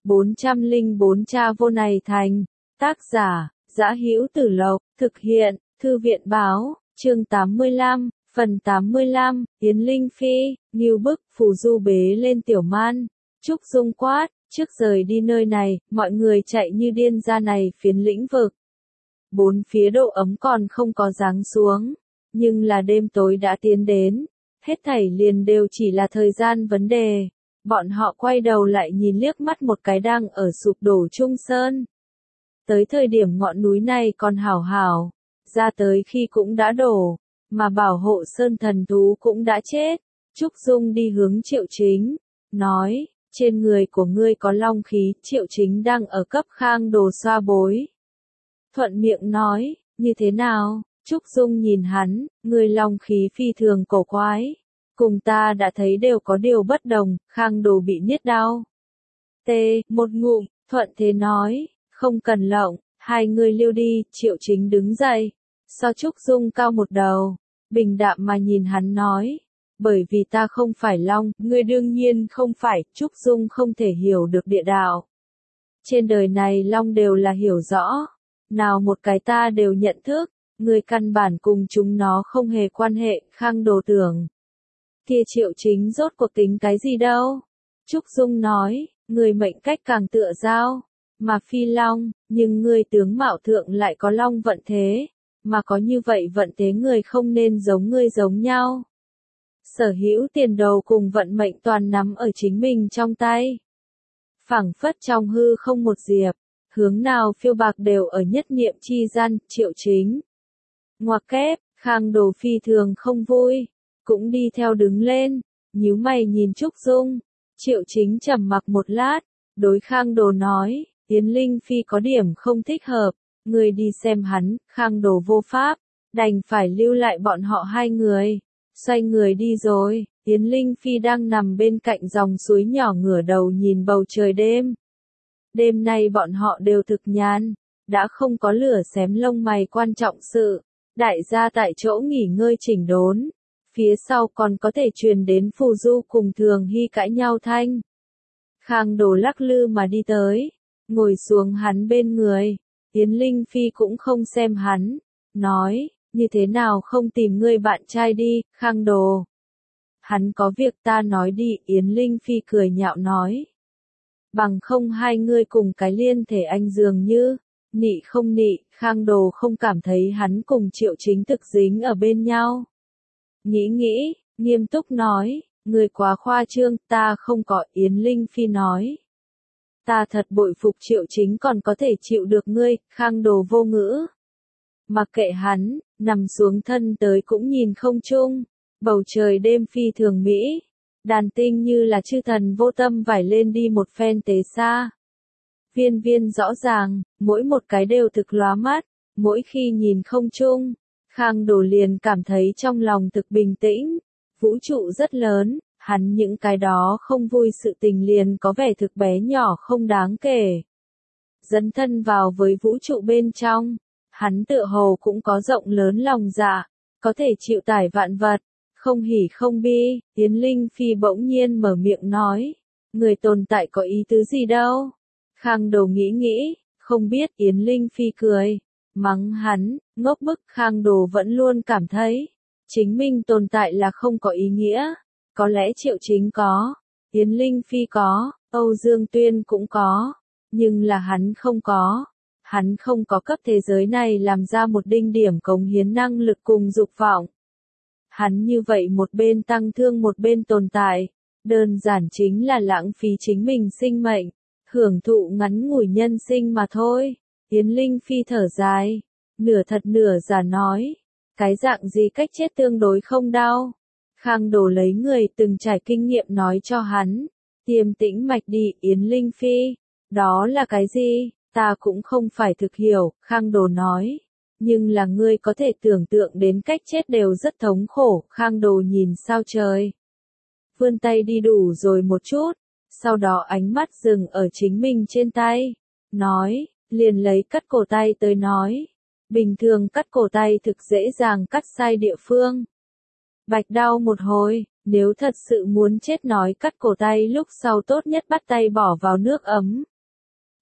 404 Cha vô này thành. Tác giả, Dã Hữu Tử Lộc, thực hiện, Thư viện báo, chương 85, phần 85, Yến Linh Phi, Ngưu Bức, Phù Du bế lên Tiểu Man. Trúc Dung quát, trước rời đi nơi này, mọi người chạy như điên ra này phiến lĩnh vực. Bốn phía độ ấm còn không có giáng xuống, nhưng là đêm tối đã tiến đến, hết thảy liền đều chỉ là thời gian vấn đề. Bọn họ quay đầu lại nhìn liếc mắt một cái đang ở sụp đổ Trung Sơn. Tới thời điểm ngọn núi này còn hảo hảo, ra tới khi cũng đã đổ, mà bảo hộ Sơn thần thú cũng đã chết. Trúc Dung đi hướng Triệu Chính, nói, trên người của ngươi có long khí. Triệu Chính đang ở cấp Khang Đồ xoa bối. Thuận miệng nói, như thế nào? Trúc Dung nhìn hắn, ngươi long khí phi thường cổ quái. Cùng ta đã thấy đều có điều bất đồng. Khang Đồ bị niết đau. Một ngụm, Thuận thế nói, không cần lộng, hai người lưu đi. Triệu Chính đứng dậy, so Trúc Dung cao một đầu, bình đạm mà nhìn hắn nói, bởi vì ta không phải long, ngươi đương nhiên không phải. Trúc Dung không thể hiểu được địa đạo. Trên đời này long đều là hiểu rõ, nào một cái ta đều nhận thức, ngươi căn bản cùng chúng nó không hề quan hệ. Khang Đồ tưởng, kia Triệu Chính rốt cuộc tính cái gì đâu? Trúc Dung nói, người mệnh cách càng tựa dao, mà phi long, nhưng ngươi tướng mạo thượng lại có long vận thế, mà có như vậy vận thế người không nên giống ngươi giống nhau. Sở hữu tiền đồ cùng vận mệnh toàn nắm ở chính mình trong tay. Phảng phất trong hư không một diệp, hướng nào phiêu bạc đều ở nhất niệm chi gian. Triệu Chính ngoặc kép, Khang Đồ phi thường không vui, cũng đi theo đứng lên, nhíu mày nhìn Trúc Dung. Triệu Chính trầm mặc một lát, đối Khang Đồ nói, Yến Linh Phi có điểm không thích hợp, người đi xem hắn. Khang Đồ vô pháp, đành phải lưu lại bọn họ hai người, xoay người đi rồi. Yến Linh Phi đang nằm bên cạnh dòng suối nhỏ ngửa đầu nhìn bầu trời đêm. Đêm nay bọn họ đều thực nhàn, đã không có lửa xém lông mày quan trọng sự, đại gia tại chỗ nghỉ ngơi chỉnh đốn. Phía sau còn có thể truyền đến Phù Du cùng Thường Hy cãi nhau thanh. Khang Đồ lắc lư mà đi tới, ngồi xuống hắn bên người. Yến Linh Phi cũng không xem hắn, nói, như thế nào không tìm ngươi bạn trai đi. Khang Đồ, hắn có việc ta nói đi. Yến Linh Phi cười nhạo nói, bằng không hai ngươi cùng cái liên thể anh dường như, nị không nị. Khang Đồ không cảm thấy hắn cùng Triệu Chính thực dính ở bên nhau. Nghĩ, nghiêm túc nói, ngươi quá khoa trương, ta không có. Yến Linh Phi nói, ta thật bội phục Triệu Chính còn có thể chịu được ngươi. Khang Đồ vô ngữ. Mặc kệ hắn, nằm xuống thân tới cũng nhìn không chung. Bầu trời đêm phi thường mỹ, đàn tinh như là chư thần vô tâm vải lên đi một phen tế xa. Viên viên rõ ràng, mỗi một cái đều thực lóa mắt, mỗi khi nhìn không chung, Khang Đồ liền cảm thấy trong lòng thực bình tĩnh. Vũ trụ rất lớn, hắn những cái đó không vui sự tình liền có vẻ thực bé nhỏ không đáng kể. Dấn thân vào với vũ trụ bên trong, hắn tựa hồ cũng có rộng lớn lòng dạ, có thể chịu tải vạn vật, không hỉ không bi. Yến Linh Phi bỗng nhiên mở miệng nói, người tồn tại có ý tứ gì đâu? Khang Đồ nghĩ, không biết. Yến Linh Phi cười, mắng hắn, ngốc bức. Khang Đồ vẫn luôn cảm thấy, chính mình tồn tại là không có ý nghĩa. Có lẽ Triệu Chính có, Yến Linh Phi có, Âu Dương Tuyên cũng có, nhưng là hắn không có. Hắn không có cấp thế giới này làm ra một đinh điểm cống hiến năng lực cùng dục vọng. Hắn như vậy một bên tăng thương một bên tồn tại, đơn giản chính là lãng phí chính mình sinh mệnh, hưởng thụ ngắn ngủi nhân sinh mà thôi. Yến Linh Phi thở dài, nửa thật nửa giả nói, cái dạng gì cách chết tương đối không đau? Khang Đồ lấy người từng trải kinh nghiệm nói cho hắn, tiềm tĩnh mạch đi. Yến Linh Phi, đó là cái gì? Ta cũng không phải thực hiểu. Khang Đồ nói, nhưng là ngươi có thể tưởng tượng đến cách chết đều rất thống khổ. Khang Đồ nhìn sao trời, vươn tay đi đủ rồi một chút, sau đó ánh mắt dừng ở chính mình trên tay, nói, liền lấy cắt cổ tay tới nói, bình thường cắt cổ tay thực dễ dàng cắt sai địa phương, bạch đau một hồi. Nếu thật sự muốn chết nói cắt cổ tay lúc sau tốt nhất bắt tay bỏ vào nước ấm,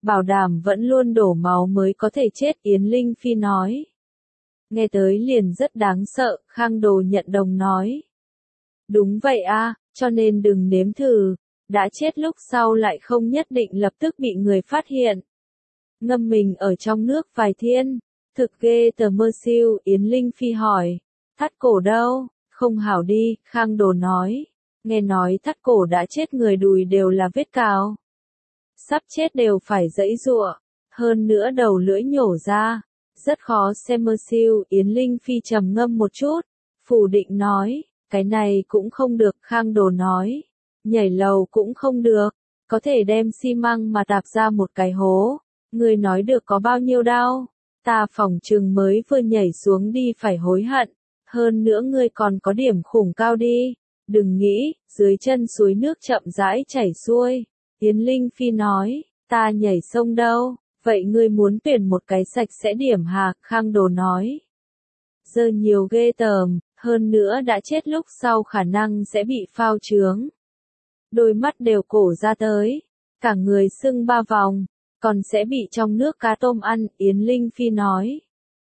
bảo đảm vẫn luôn đổ máu mới có thể chết, Yến Linh Phi nói. Nghe tới liền rất đáng sợ, Khang Đồ nhận đồng nói. Đúng vậy a, cho nên đừng nếm thử, đã chết lúc sau lại không nhất định lập tức bị người phát hiện. Ngâm mình ở trong nước vài thiên, thực ghê tờ mơ siêu, Yến Linh Phi hỏi. Thắt cổ đâu? Không hảo đi, Khang Đồ nói. Nghe nói thắt cổ đã chết người đùi đều là vết cào. Sắp chết đều phải giãy giụa, hơn nữa đầu lưỡi nhổ ra. Rất khó xem mơ siêu, Yến Linh Phi trầm ngâm một chút. Phủ định nói, cái này cũng không được, Khang Đồ nói. Nhảy lầu cũng không được, có thể đem xi măng mà tạp ra một cái hố. Người nói được có bao nhiêu đau? Ta phỏng chừng mới vừa nhảy xuống đi phải hối hận. Hơn nữa ngươi còn có điểm khủng cao đi. Đừng nghĩ, dưới chân suối nước chậm rãi chảy xuôi. Yến Linh Phi nói, ta nhảy sông đâu, vậy ngươi muốn tuyển một cái sạch sẽ điểm hả? Khang Đồ nói. Dơ nhiều ghê tởm, hơn nữa đã chết lúc sau khả năng sẽ bị phao trướng. Đôi mắt đều cổ ra tới, cả người sưng 3 vòng, còn sẽ bị trong nước cá tôm ăn, Yến Linh Phi nói.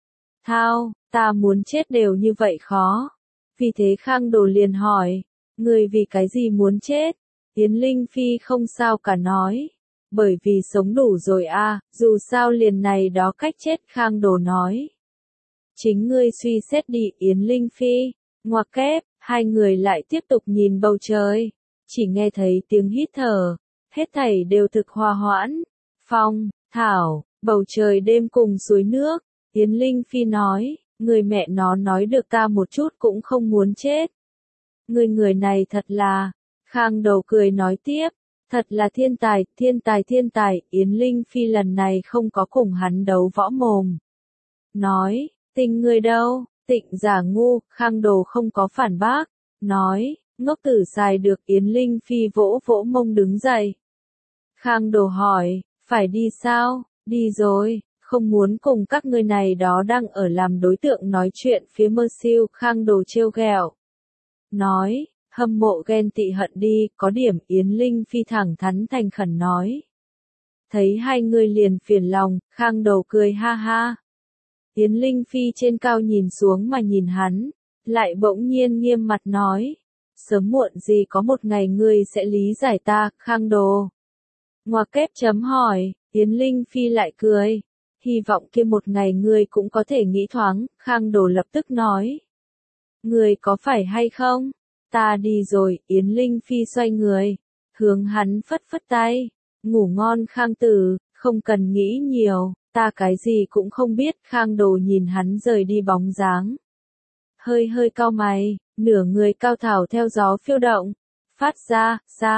Thao, ta muốn chết đều như vậy khó. Vì thế Khang Đồ liền hỏi, người vì cái gì muốn chết? Yến Linh Phi không sao cả nói. Bởi vì sống đủ rồi a, dù sao liền này đó cách chết, Khang Đồ nói. Chính ngươi suy xét đi, Yến Linh Phi. Ngoặc kép, hai người lại tiếp tục nhìn bầu trời. Chỉ nghe thấy tiếng hít thở, hết thảy đều thực hòa hoãn. Phong, thảo, bầu trời đêm cùng suối nước. Yến Linh Phi nói, người mẹ nó nói được ta một chút cũng không muốn chết. Người này thật là, Khang Đầu cười nói tiếp, thật là thiên tài, thiên tài thiên tài, Yến Linh Phi lần này không có cùng hắn đấu võ mồm. Nói, tình người đâu, Tịnh giả ngu, Khang Đồ không có phản bác, nói, ngốc tử xài được, Yến Linh Phi vỗ vỗ mông đứng dậy. Khang Đồ hỏi, phải đi sao? Đi rồi, không muốn cùng các ngươi này đó đang ở làm đối tượng nói chuyện phía mơ siêu, Khang Đồ trêu ghẹo. Nói, hâm mộ ghen tị hận đi, có điểm, Yến Linh Phi thẳng thắn thành khẩn nói. Thấy hai người liền phiền lòng, Khang Đồ cười ha ha. Yến Linh Phi trên cao nhìn xuống mà nhìn hắn, lại bỗng nhiên nghiêm mặt nói. Sớm muộn gì có một ngày ngươi sẽ lý giải ta, Khang Đồ. Ngoặc kép chấm hỏi, Yến Linh Phi lại cười. Hy vọng kia một ngày ngươi cũng có thể nghĩ thoáng, Khang Đồ lập tức nói. Ngươi có phải hay không? Ta đi rồi, Yến Linh Phi xoay người, hướng hắn phất phất tay. Ngủ ngon Khang Tử, không cần nghĩ nhiều, ta cái gì cũng không biết, Khang Đồ nhìn hắn rời đi bóng dáng. Hơi hơi cau mày, nửa người cao thảo theo gió phiêu động, phát ra,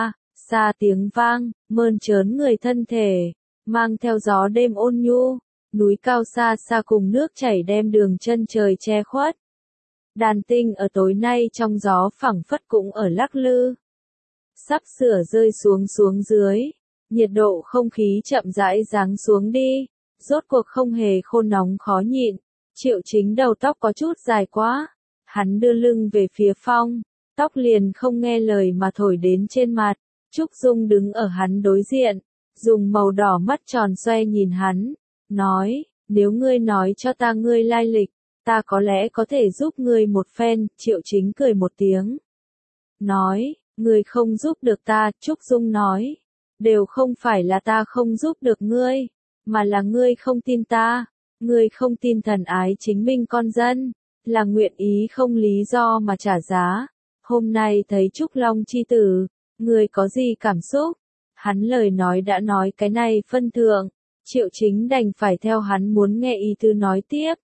xa tiếng vang, mơn trớn người thân thể, mang theo gió đêm ôn nhu, núi cao xa xa cùng nước chảy đem đường chân trời che khuất. Đàn tinh ở tối nay trong gió phẳng phất cũng ở lắc lư. Sắp sửa rơi xuống dưới, nhiệt độ không khí chậm rãi giáng xuống đi, rốt cuộc không hề khô nóng khó nhịn. Triệu Chính đầu tóc có chút dài quá, hắn đưa lưng về phía Phong, tóc liền không nghe lời mà thổi đến trên mặt. Trúc Dung đứng ở hắn đối diện, dùng màu đỏ mắt tròn xoe nhìn hắn, nói, nếu ngươi nói cho ta ngươi lai lịch, ta có lẽ có thể giúp ngươi một phen. Triệu Chính cười một tiếng, nói, ngươi không giúp được ta. Trúc Dung nói, đều không phải là ta không giúp được ngươi, mà là ngươi không tin ta, ngươi không tin thần ái chính minh con dân, là nguyện ý không lý do mà trả giá. Hôm nay thấy Trúc Long chi tử, ngươi có gì cảm xúc? Hắn lời nói đã nói cái này phân thượng, Triệu Chính đành phải theo hắn muốn nghe ý tứ nói tiếp.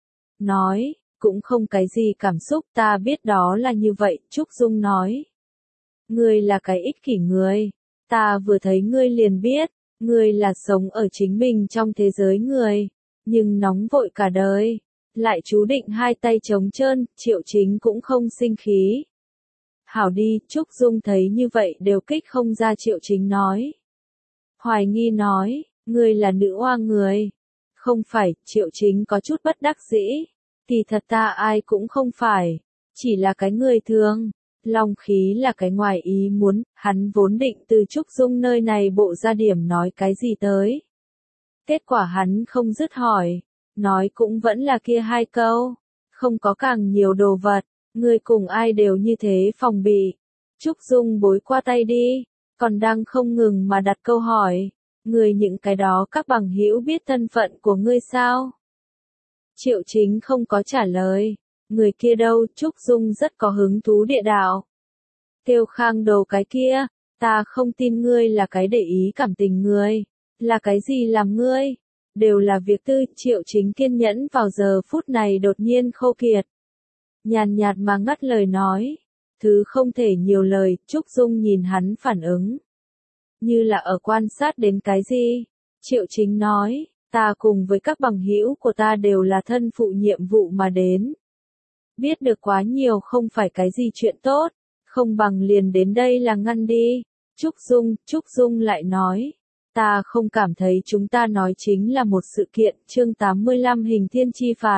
Nói, cũng không cái gì cảm xúc, ta biết đó là như vậy, Trúc Dung nói. Ngươi là cái ích kỷ người, ta vừa thấy ngươi liền biết, ngươi là sống ở chính mình trong thế giới người, nhưng nóng vội cả đời, lại chú định hai tay trống trơn. Triệu Chính cũng không sinh khí. Hảo đi, Trúc Dung thấy như vậy đều kích không ra. Triệu Chính nói. Hoài nghi nói, ngươi là nữ oa người. Không phải, Triệu Chính có chút bất đắc dĩ. Thì thật ta ai cũng không phải, chỉ là cái người thường. Long khí là cái ngoài ý muốn, hắn vốn định từ Trúc Dung nơi này bộ ra điểm nói cái gì tới. Kết quả hắn không dứt hỏi, nói cũng vẫn là kia hai câu, không có càng nhiều đồ vật, ngươi cùng ai đều như thế phòng bị. Trúc Dung bối qua tay đi, còn đang không ngừng mà đặt câu hỏi, ngươi những cái đó các bằng hữu biết thân phận của ngươi sao? Triệu Chính không có trả lời, người kia đâu? Trúc Dung rất có hứng thú địa đạo. Kêu Khang Đồ cái kia, ta không tin ngươi là cái để ý cảm tình ngươi, là cái gì làm ngươi, đều là việc tư. Triệu Chính kiên nhẫn vào giờ phút này đột nhiên khô kiệt. Nhàn nhạt mà ngắt lời nói, thứ không thể nhiều lời. Trúc Dung nhìn hắn phản ứng, như là ở quan sát đến cái gì. Triệu Chính nói, ta cùng với các bằng hữu của ta đều là thân phụ nhiệm vụ mà đến. Biết được quá nhiều không phải cái gì chuyện tốt, không bằng liền đến đây là ngăn đi. Trúc Dung lại nói, ta không cảm thấy chúng ta nói chính là một sự kiện. Chương 85 Hình thiên chi phạt.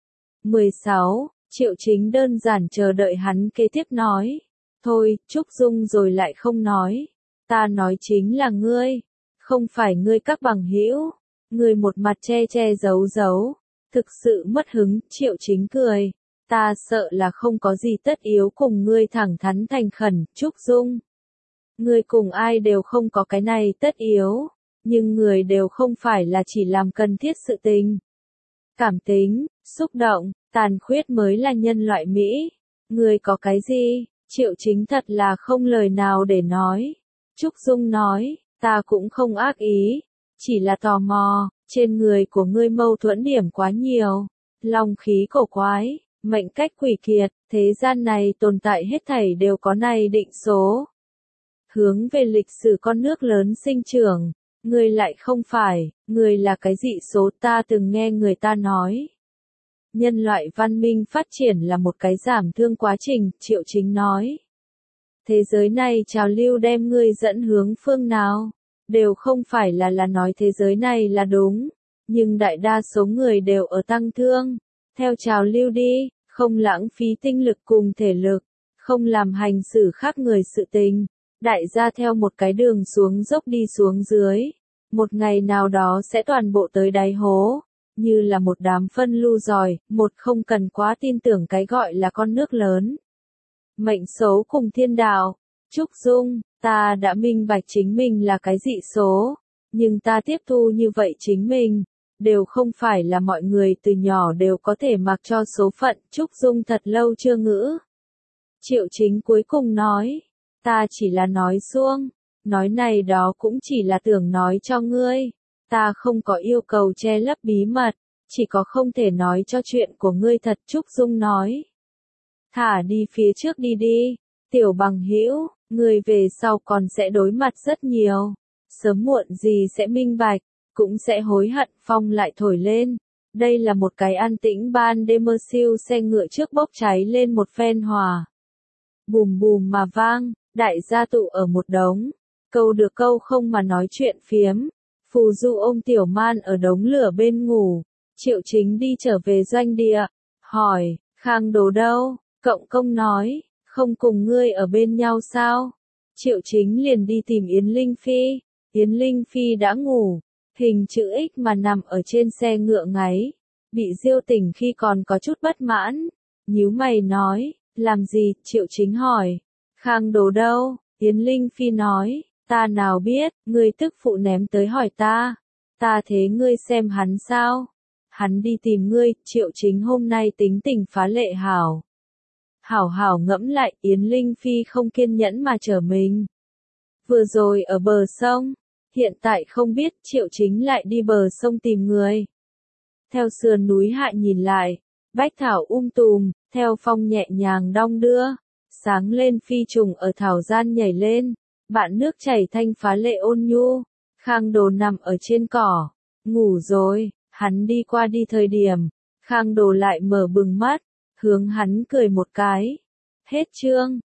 16. Triệu Chính đơn giản chờ đợi hắn kế tiếp nói. Thôi, Trúc Dung rồi lại không nói. Ta nói chính là ngươi, không phải ngươi các bằng hữu. Ngươi một mặt che che giấu giấu, thực sự mất hứng. Triệu Chính cười. Ta sợ là không có gì tất yếu cùng ngươi thẳng thắn thành khẩn. Trúc Dung, ngươi cùng ai đều không có cái này tất yếu, nhưng người đều không phải là chỉ làm cần thiết sự tình. Cảm tính, xúc động, tàn khuyết mới là nhân loại Mỹ. Ngươi có cái gì? Triệu Chính thật là không lời nào để nói. Trúc Dung nói, ta cũng không ác ý, chỉ là tò mò, trên người của ngươi mâu thuẫn điểm quá nhiều, long khí cổ quái, mệnh cách quỷ kiệt, thế gian này tồn tại hết thảy đều có này định số. Hướng về lịch sử con nước lớn sinh trưởng, ngươi lại không phải, ngươi là cái dị số. Ta từng nghe người ta nói, nhân loại văn minh phát triển là một cái giảm thương quá trình. Triệu Chính nói, thế giới này trào lưu đem ngươi dẫn hướng phương nào, đều không phải là nói thế giới này là đúng, nhưng đại đa số người đều ở tăng thương, theo trào lưu đi, không lãng phí tinh lực cùng thể lực, không làm hành xử khác người sự tình. Đại gia theo một cái đường xuống dốc đi xuống dưới, một ngày nào đó sẽ toàn bộ tới đáy hố, như là một đám phân lưu giỏi. Một, không cần quá tin tưởng cái gọi là con nước lớn. Mệnh số cùng thiên đạo. Trúc Dung, ta đã minh bạch chính mình là cái dị số, nhưng ta tiếp thu như vậy chính mình, đều không phải là mọi người từ nhỏ đều có thể mặc cho số phận. Trúc Dung thật lâu chưa ngữ. Triệu Chính cuối cùng nói, ta chỉ là nói suông, nói này đó cũng chỉ là tưởng nói cho ngươi, ta không có yêu cầu che lấp bí mật, chỉ có không thể nói cho chuyện của ngươi thật. Trúc Dung nói, thả đi phía trước đi đi, tiểu bằng hữu, ngươi về sau còn sẽ đối mặt rất nhiều, sớm muộn gì sẽ minh bạch, cũng sẽ hối hận. Phong lại thổi lên, đây là một cái an tĩnh ban đêm mơ siêu xe ngựa trước bốc cháy lên một phen hỏa. Bùm bùm mà vang, đại gia tụ ở một đống, câu được câu không mà nói chuyện phiếm. Phù Du ôm Tiểu Man ở đống lửa bên ngủ. Triệu Chính đi trở về doanh địa, hỏi, Khang Đồ đâu? Cộng công nói, không cùng ngươi ở bên nhau sao? Triệu Chính liền đi tìm Yến Linh Phi. Yến Linh Phi đã ngủ, hình chữ X mà nằm ở trên xe ngựa ngáy. Bị Diêu tỉnh khi còn có chút bất mãn, nhíu mày nói, làm gì? Triệu Chính hỏi, Khang Đồ đâu? Yến Linh Phi nói, ta nào biết, ngươi tức phụ ném tới hỏi ta. Ta thế ngươi xem hắn sao? Hắn đi tìm ngươi. Triệu Chính hôm nay tính tình phá lệ hảo. Hảo ngẫm lại. Yến Linh Phi không kiên nhẫn mà trở mình. Vừa rồi ở bờ sông, hiện tại không biết. Triệu Chính lại đi bờ sông tìm người. Theo sườn núi hạ nhìn lại, bách thảo tùm, theo phong nhẹ nhàng đong đưa, sáng lên phi trùng ở thảo gian nhảy lên, bạn nước chảy thanh phá lệ ôn nhu. Khang Đồ nằm ở trên cỏ, ngủ rồi. Hắn đi qua đi thời điểm, Khang Đồ lại mở bừng mắt, hướng hắn cười một cái. Hết chương.